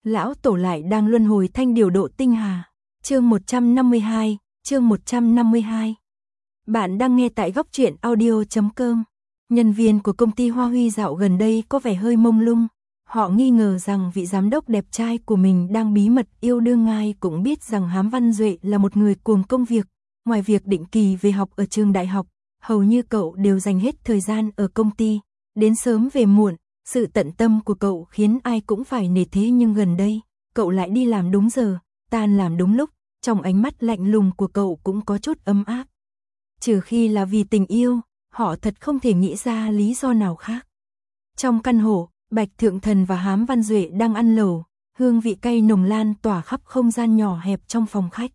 lão tổ lại đang luân hồi thanh điều độ tinh hà. Chương 152, chương 152. Bạn đang nghe tại góc truyện audio.com. Nhân viên của công ty Hoa Huy dạo gần đây có vẻ hơi mông lung. Họ nghi ngờ rằng vị giám đốc đẹp trai của mình đang bí mật yêu đương. Ai cũng biết rằng Hám Văn Duệ là một người cuồng công việc. Ngoài việc định kỳ về học ở trường đại học, hầu như cậu đều dành hết thời gian ở công ty, đến sớm về muộn. Sự tận tâm của cậu khiến ai cũng phải nể. Thế nhưng gần đây, cậu lại đi làm đúng giờ, tan làm đúng lúc. Trong ánh mắt lạnh lùng của cậu cũng có chút ấm áp. Trừ khi là vì tình yêu, họ thật không thể nghĩ ra lý do nào khác. Trong căn hộ, Bạch Thượng Thần và Hám Văn Duệ đang ăn lẩu, hương vị cay nồng lan tỏa khắp không gian nhỏ hẹp trong phòng khách.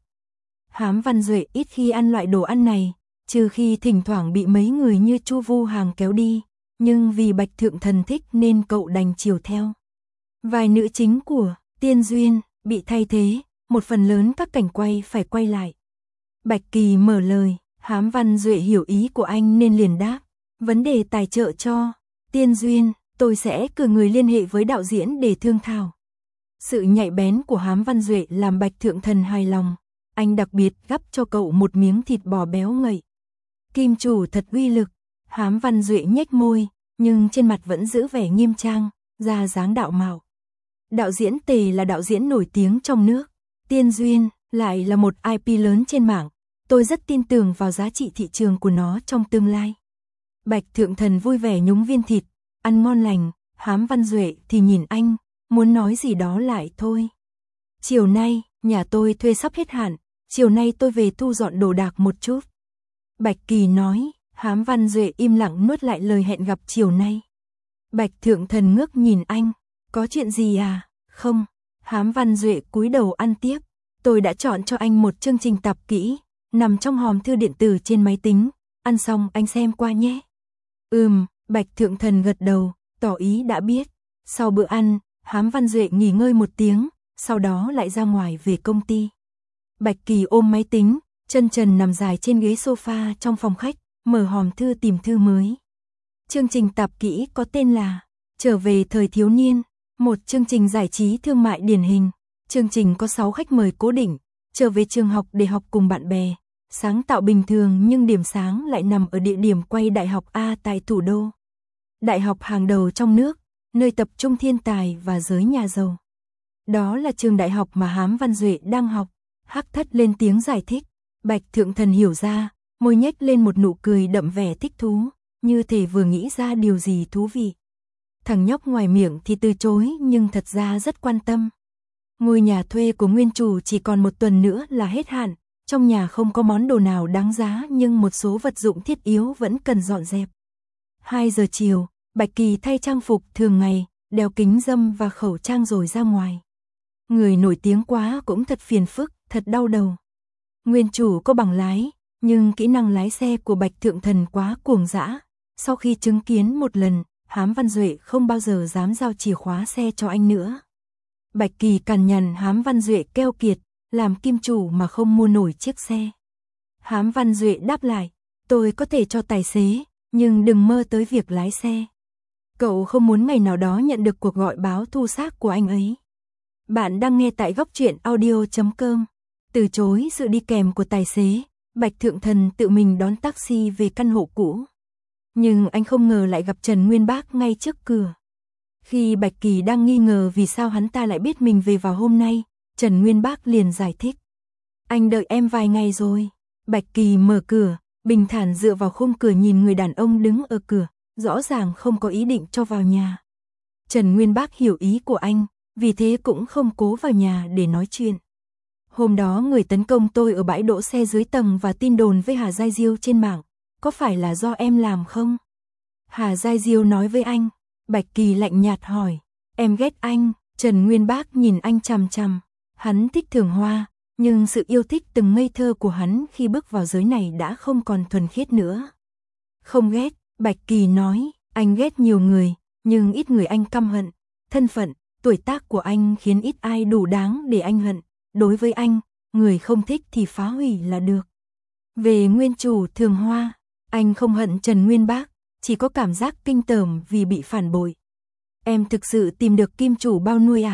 Hám Văn Duệ ít khi ăn loại đồ ăn này, trừ khi thỉnh thoảng bị mấy người như Chu Vu Hàng kéo đi, nhưng vì Bạch Thượng Thần thích nên cậu đành chiều theo. Vài nữ chính của Tiên Duyên bị thay thế, một phần lớn các cảnh quay phải quay lại. Bạch Kỳ mở lời, Hám Văn Duệ hiểu ý của anh nên liền đáp, vấn đề tài trợ cho Tiên Duyên, tôi sẽ cử người liên hệ với đạo diễn để thương thảo. Sự nhạy bén của Hám Văn Duệ làm Bạch Thượng Thần hài lòng, anh đặc biệt gắp cho cậu một miếng thịt bò béo ngậy. Kim chủ thật uy lực. Hám Văn Duệ nhếch môi, nhưng trên mặt vẫn giữ vẻ nghiêm trang, ra dáng đạo mạo. Đạo diễn Tề là đạo diễn nổi tiếng trong nước, Tiên Duyên lại là một IP lớn trên mạng, tôi rất tin tưởng vào giá trị thị trường của nó trong tương lai. Bạch Thượng Thần vui vẻ nhúng viên thịt, ăn ngon lành. Hám Văn Duệ thì nhìn anh, muốn nói gì đó lại thôi. Chiều nay, nhà tôi thuê sắp hết hạn, chiều nay tôi về thu dọn đồ đạc một chút. Bạch Kỳ nói. Hám Văn Duệ im lặng nuốt lại lời hẹn gặp chiều nay. Bạch Thượng Thần ngước nhìn anh, có chuyện gì à? Không. Hám Văn Duệ cúi đầu ăn tiếp. Tôi đã chọn cho anh một chương trình tập kỹ, nằm trong hòm thư điện tử trên máy tính, ăn xong anh xem qua nhé. Bạch Thượng Thần gật đầu, tỏ ý đã biết. Sau bữa ăn, Hám Văn Duệ nghỉ ngơi một tiếng, sau đó lại ra ngoài về công ty. Bạch Kỳ ôm máy tính, chân trần nằm dài trên ghế sofa trong phòng khách, mở hòm thư tìm thư mới. Chương trình tạp kỹ có tên là Trở về thời thiếu niên, một chương trình giải trí thương mại điển hình. Chương trình có 6 khách mời cố định, trở về trường học để học cùng bạn bè. Sáng tạo bình thường nhưng điểm sáng lại nằm ở địa điểm quay Đại học A tại thủ đô. Đại học hàng đầu trong nước, nơi tập trung thiên tài và giới nhà giàu. Đó là trường đại học mà Hám Văn Duệ đang học. Hắc Thất lên tiếng giải thích. Bạch Thượng Thần hiểu ra, môi nhếch lên một nụ cười đậm vẻ thích thú, như thể vừa nghĩ ra điều gì thú vị. Thằng nhóc ngoài miệng thì từ chối nhưng thật ra rất quan tâm. Ngôi nhà thuê của nguyên chủ chỉ còn một tuần nữa là hết hạn, trong nhà không có món đồ nào đáng giá nhưng một số vật dụng thiết yếu vẫn cần dọn dẹp. 2 giờ chiều, Bạch Kỳ thay trang phục thường ngày, đeo kính râm và khẩu trang rồi ra ngoài. Người nổi tiếng quá cũng thật phiền phức, thật đau đầu. Nguyên chủ có bằng lái, nhưng kỹ năng lái xe của Bạch Thượng Thần quá cuồng dã. Sau khi chứng kiến một lần, Hám Văn Duệ không bao giờ dám giao chìa khóa xe cho anh nữa. Bạch Kỳ cằn nhằn Hám Văn Duệ keo kiệt, làm kim chủ mà không mua nổi chiếc xe. Hám Văn Duệ đáp lại, tôi có thể cho tài xế, nhưng đừng mơ tới việc lái xe. Cậu không muốn ngày nào đó nhận được cuộc gọi báo thu xác của anh ấy. Bạn đang nghe tại góc truyện audio.com. Từ chối sự đi kèm của tài xế, Bạch Thượng Thần tự mình đón taxi về căn hộ cũ. Nhưng anh không ngờ lại gặp Trần Nguyên Bác ngay trước cửa. Khi Bạch Kỳ đang nghi ngờ vì sao hắn ta lại biết mình về vào hôm nay, Trần Nguyên Bác liền giải thích. Anh đợi em vài ngày rồi. Bạch Kỳ mở cửa, bình thản dựa vào khung cửa nhìn người đàn ông đứng ở cửa, rõ ràng không có ý định cho vào nhà. Trần Nguyên Bác hiểu ý của anh, vì thế cũng không cố vào nhà để nói chuyện. Hôm đó người tấn công tôi ở bãi đỗ xe dưới tầng và tin đồn với Hà Giai Diêu trên mạng, có phải là do em làm không? Hà Giai Diêu nói với anh. Bạch Kỳ lạnh nhạt hỏi, em ghét anh. Trần Nguyên Bác nhìn anh chằm chằm, hắn thích Thường Hoa, nhưng sự yêu thích từng ngây thơ của hắn khi bước vào giới này đã không còn thuần khiết nữa. Không ghét, Bạch Kỳ nói, anh ghét nhiều người, nhưng ít người anh căm hận. Thân phận, tuổi tác của anh khiến ít ai đủ đáng để anh hận. Đối với anh, người không thích thì phá hủy là được. Về nguyên chủ Thường Hoa, anh không hận Trần Nguyên Bác, chỉ có cảm giác kinh tởm vì bị phản bội. Em thực sự tìm được kim chủ bao nuôi à?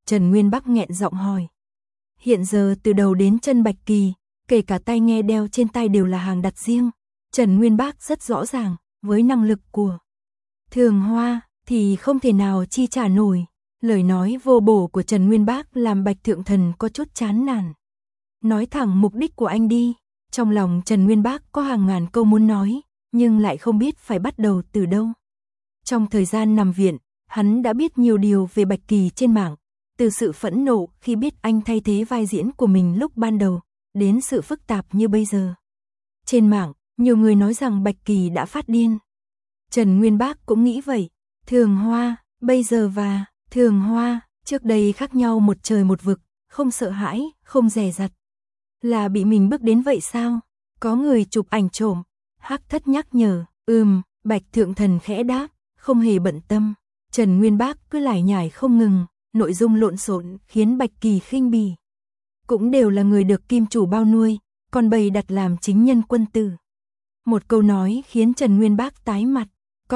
Trần Nguyên Bắc nghẹn giọng hỏi. Hiện giờ từ đầu đến chân Bạch Kỳ, kể cả tai nghe đeo trên tai đều là hàng đặt riêng. Trần Nguyên Bắc rất rõ ràng, với năng lực của Thường Hoa thì không thể nào chi trả nổi. Lời nói vô bổ của Trần Nguyên Bắc làm Bạch Thượng Thần có chút chán nản. Nói thẳng mục đích của anh đi. Trong lòng Trần Nguyên Bắc có hàng ngàn câu muốn nói, nhưng lại không biết phải bắt đầu từ đâu. Trong thời gian nằm viện, hắn đã biết nhiều điều về Bạch Kỳ trên mạng, từ sự phẫn nộ khi biết anh thay thế vai diễn của mình lúc ban đầu, đến sự phức tạp như bây giờ. Trên mạng, nhiều người nói rằng Bạch Kỳ đã phát điên. Trần Nguyên Bắc cũng nghĩ vậy. Thường Hoa, bây giờ và Thường Hoa, trước đây khác nhau một trời một vực, không sợ hãi, không dè dặt. Là bị mình bước đến vậy sao? Có người chụp ảnh trộm. Hắc Thất nhắc nhở. Bạch Thượng Thần khẽ đáp, không hề bận tâm. Trần Nguyên Bắc cứ lải nhải không ngừng, nội dung lộn xộn khiến Bạch Kỳ khinh bỉ. Cũng đều là người được kim chủ bao nuôi, còn bày đặt làm chính nhân quân tử. Một câu nói khiến Trần Nguyên Bắc tái mặt.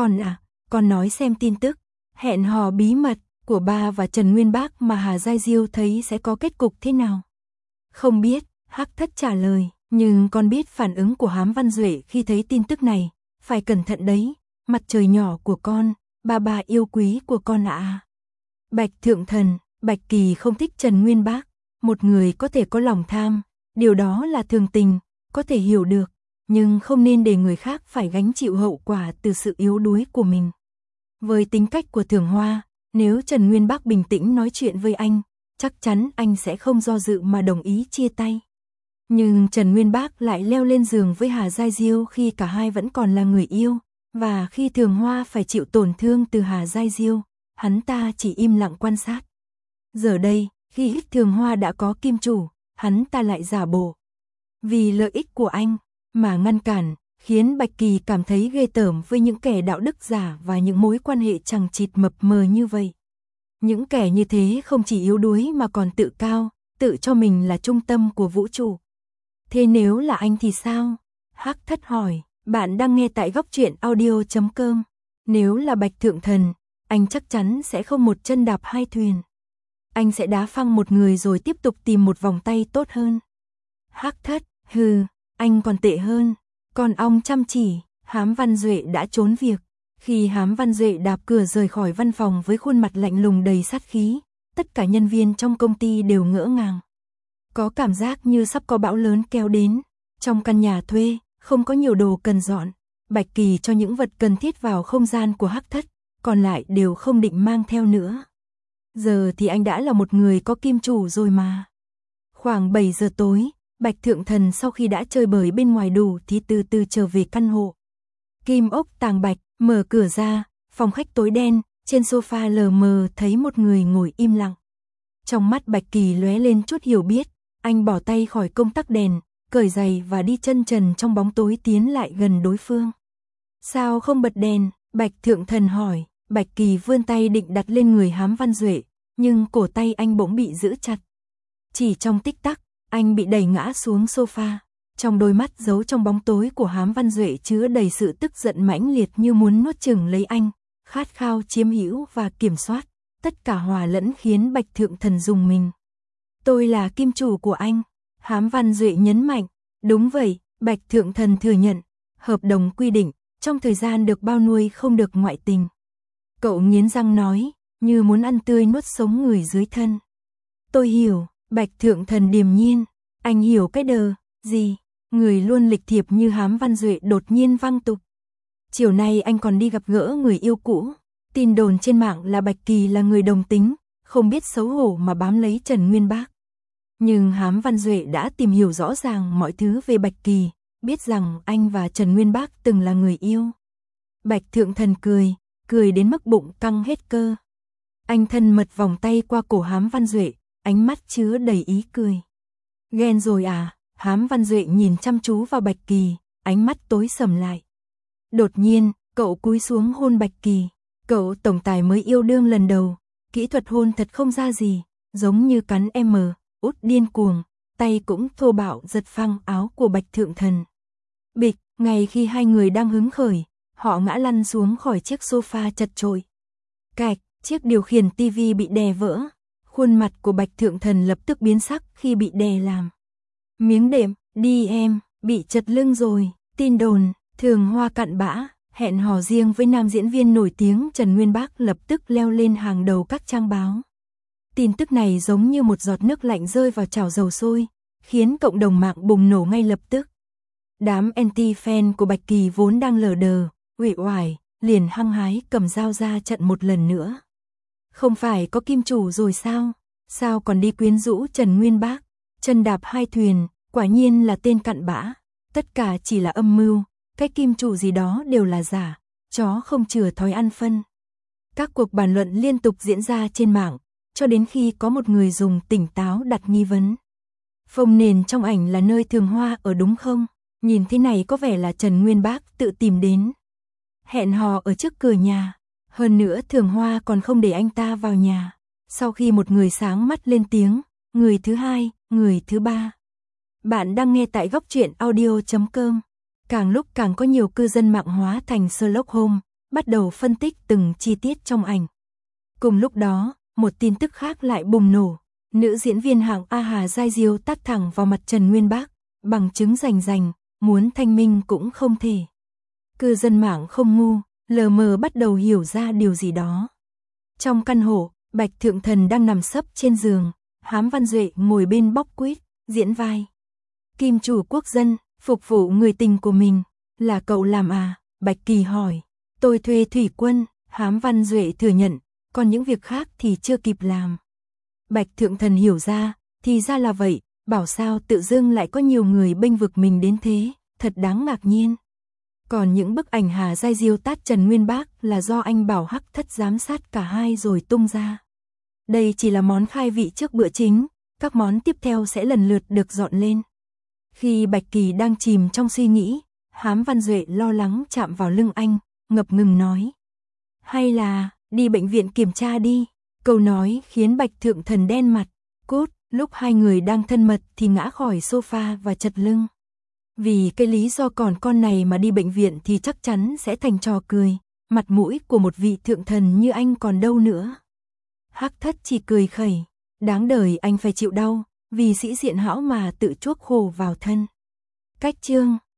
Con nói xem tin tức hẹn hò bí mật của ba và Trần Nguyên Bắc mà Hà Giai Diêu thấy sẽ có kết cục thế nào? Không biết, Hắc Thất trả lời, nhưng con biết phản ứng của Hám Văn Duệ khi thấy tin tức này, phải cẩn thận đấy, mặt trời nhỏ của con, ba yêu quý của con ạ. Bạch Thượng Thần, Bạch Kỳ không thích Trần Nguyên Bắc, một người có thể có lòng tham, điều đó là thường tình, có thể hiểu được, nhưng không nên để người khác phải gánh chịu hậu quả từ sự yếu đuối của mình. Với tính cách của Thường Hoa, nếu Trần Nguyên Bắc bình tĩnh nói chuyện với anh, chắc chắn anh sẽ không do dự mà đồng ý chia tay. Nhưng Trần Nguyên Bắc lại leo lên giường với Hà Giai Diêu khi cả hai vẫn còn là người yêu, và khi Thường Hoa phải chịu tổn thương từ Hà Giai Diêu, hắn ta chỉ im lặng quan sát. Giờ đây, khi Thường Hoa đã có kim chủ, hắn ta lại giả bộ. Vì lợi ích của anh, mà ngăn cản, khiến Bạch Kỳ cảm thấy ghê tởm với những kẻ đạo đức giả và những mối quan hệ chằng chịt mập mờ như vậy. Những kẻ như thế không chỉ yếu đuối mà còn tự cao, tự cho mình là trung tâm của vũ trụ. Thế nếu là anh thì sao? Hắc Thất hỏi. Bạn đang nghe tại góc truyện audio.com. Nếu là Bạch Thượng Thần, anh chắc chắn sẽ không một chân đạp hai thuyền. Anh sẽ đá phăng một người rồi tiếp tục tìm một vòng tay tốt hơn. Hắc Thất, anh còn tệ hơn. Còn ong chăm chỉ, Hám Văn Duệ đã trốn việc. Khi Hám Văn Duệ đạp cửa rời khỏi văn phòng với khuôn mặt lạnh lùng đầy sát khí, tất cả nhân viên trong công ty đều ngỡ ngàng. Có cảm giác như sắp có bão lớn kéo đến. Trong căn nhà thuê, không có nhiều đồ cần dọn. Bạch Kỳ cho những vật cần thiết vào không gian của Hắc Thất, còn lại đều không định mang theo nữa. Giờ thì anh đã là một người có kim chủ rồi mà. Khoảng 7 giờ tối, Bạch Thượng Thần sau khi đã chơi bời bên ngoài đủ thì từ từ trở về căn hộ. Kim ốc tàng bạch, mở cửa ra, phòng khách tối đen, trên sofa lờ mờ thấy một người ngồi im lặng. Trong mắt Bạch Kỳ lóe lên chút hiểu biết, anh bỏ tay khỏi công tắc đèn, cởi giày và đi chân trần trong bóng tối tiến lại gần đối phương. Sao không bật đèn? Bạch Thượng Thần hỏi. Bạch Kỳ vươn tay định đặt lên người Hám Văn Duệ, nhưng cổ tay anh bỗng bị giữ chặt. Chỉ trong tích tắc, anh bị đẩy ngã xuống sofa. Trong đôi mắt giấu trong bóng tối của Hám Văn Duệ chứa đầy sự tức giận mãnh liệt như muốn nuốt chửng lấy anh, khát khao chiếm hữu và kiểm soát. Tất cả hòa lẫn khiến Bạch Thượng Thần rùng mình. Tôi là kim chủ của anh. Hám Văn Duệ nhấn mạnh. Đúng vậy, Bạch Thượng Thần thừa nhận. Hợp đồng quy định, trong thời gian được bao nuôi không được ngoại tình. Cậu nghiến răng nói, như muốn ăn tươi nuốt sống người dưới thân. Tôi hiểu, Bạch Thượng Thần điềm nhiên. Anh hiểu cái đờ, gì? Người luôn lịch thiệp như Hám Văn Duệ đột nhiên văng tục. Chiều nay anh còn đi gặp gỡ người yêu cũ. Tin đồn trên mạng là Bạch Kỳ là người đồng tính, không biết xấu hổ mà bám lấy Trần Nguyên Bắc. Nhưng Hám Văn Duệ đã tìm hiểu rõ ràng mọi thứ về Bạch Kỳ, biết rằng anh và Trần Nguyên Bắc từng là người yêu. Bạch Thượng Thần cười đến mức bụng căng hết cơ. Anh thân mật vòng tay qua cổ Hám Văn Duệ, ánh mắt chứa đầy ý cười. Ghen rồi à? Hám Văn Duệ nhìn chăm chú vào Bạch Kỳ, ánh mắt tối sầm lại. Đột nhiên, cậu cúi xuống hôn Bạch Kỳ. Cậu tổng tài mới yêu đương lần đầu, kỹ thuật hôn thật không ra gì, giống như cắn út điên cuồng, tay cũng thô bạo giật phăng áo của Bạch Thượng Thần. Bịch, ngay khi hai người đang hứng khởi, họ ngã lăn xuống khỏi chiếc sofa chật chội. Cạch, chiếc điều khiển tivi bị đè vỡ. Khuôn mặt của Bạch Thượng Thần lập tức biến sắc khi bị đè làm miếng đệm. Đi em, bị chật lưng rồi. Tin đồn, Thường Hoa cặn bã, hẹn hò riêng với nam diễn viên nổi tiếng Trần Nguyên Bác lập tức leo lên hàng đầu các trang báo. Tin tức này giống như một giọt nước lạnh rơi vào chảo dầu sôi, khiến cộng đồng mạng bùng nổ ngay lập tức. Đám anti-fan của Bạch Kỳ vốn đang lờ đờ, uể oải, liền hăng hái cầm dao ra trận một lần nữa. Không phải có kim chủ rồi sao? Sao còn đi quyến rũ Trần Nguyên Bác? Chân đạp hai thuyền, quả nhiên là tên cặn bã. Tất cả chỉ là âm mưu, cái kim chủ gì đó đều là giả, chó không chừa thói ăn phân. Các cuộc bàn luận liên tục diễn ra trên mạng, cho đến khi có một người dùng tỉnh táo đặt nghi vấn. Phông nền trong ảnh là nơi Thường Hoa ở đúng không? Nhìn thế này có vẻ là Trần Nguyên Bác tự tìm đến. Hẹn hò ở trước cửa nhà. Hơn nữa Thường Hoa còn không để anh ta vào nhà. Sau khi một người sáng mắt lên tiếng, người thứ hai, người thứ ba. Bạn đang nghe tại góc truyện audio.com. Càng lúc càng có nhiều cư dân mạng hóa thành Sherlock Holmes, bắt đầu phân tích từng chi tiết trong ảnh. Cùng lúc đó, một tin tức khác lại bùng nổ. Nữ diễn viên hạng A Hà Giai Diêu tát thẳng vào mặt Trần Nguyên Bác, bằng chứng rành rành, muốn thanh minh cũng không thể. Cư dân mạng không ngu, lờ mờ bắt đầu hiểu ra điều gì đó. Trong căn hộ, Bạch Thượng Thần đang nằm sấp trên giường, Hám Văn Duệ ngồi bên bóc quýt, diễn vai kim chủ quốc dân, phục vụ người tình của mình. Là cậu làm à? Bạch Kỳ hỏi. Tôi thuê thủy quân, Hám Văn Duệ thừa nhận, còn những việc khác thì chưa kịp làm. Bạch Thượng Thần hiểu ra, thì ra là vậy, bảo sao tự dưng lại có nhiều người bênh vực mình đến thế, thật đáng ngạc nhiên. Còn những bức ảnh Hà Giai Diêu tát Trần Nguyên Bác là do anh Bảo Hắc Thất giám sát cả hai rồi tung ra. Đây chỉ là món khai vị trước bữa chính, các món tiếp theo sẽ lần lượt được dọn lên. Khi Bạch Kỳ đang chìm trong suy nghĩ, Hám Văn Duệ lo lắng chạm vào lưng anh, ngập ngừng nói. Hay là, đi bệnh viện kiểm tra đi. Câu nói khiến Bạch Thượng Thần đen mặt. Cốt, lúc hai người đang thân mật thì ngã khỏi sofa và chật lưng. Vì cái lý do còn con này mà đi bệnh viện thì chắc chắn sẽ thành trò cười. Mặt mũi của một vị thượng thần như anh còn đâu nữa. Hắc Thất chỉ cười khẩy. Đáng đời anh phải chịu đau, vì sĩ diện hão mà tự chuốc khổ vào thân. Cách chương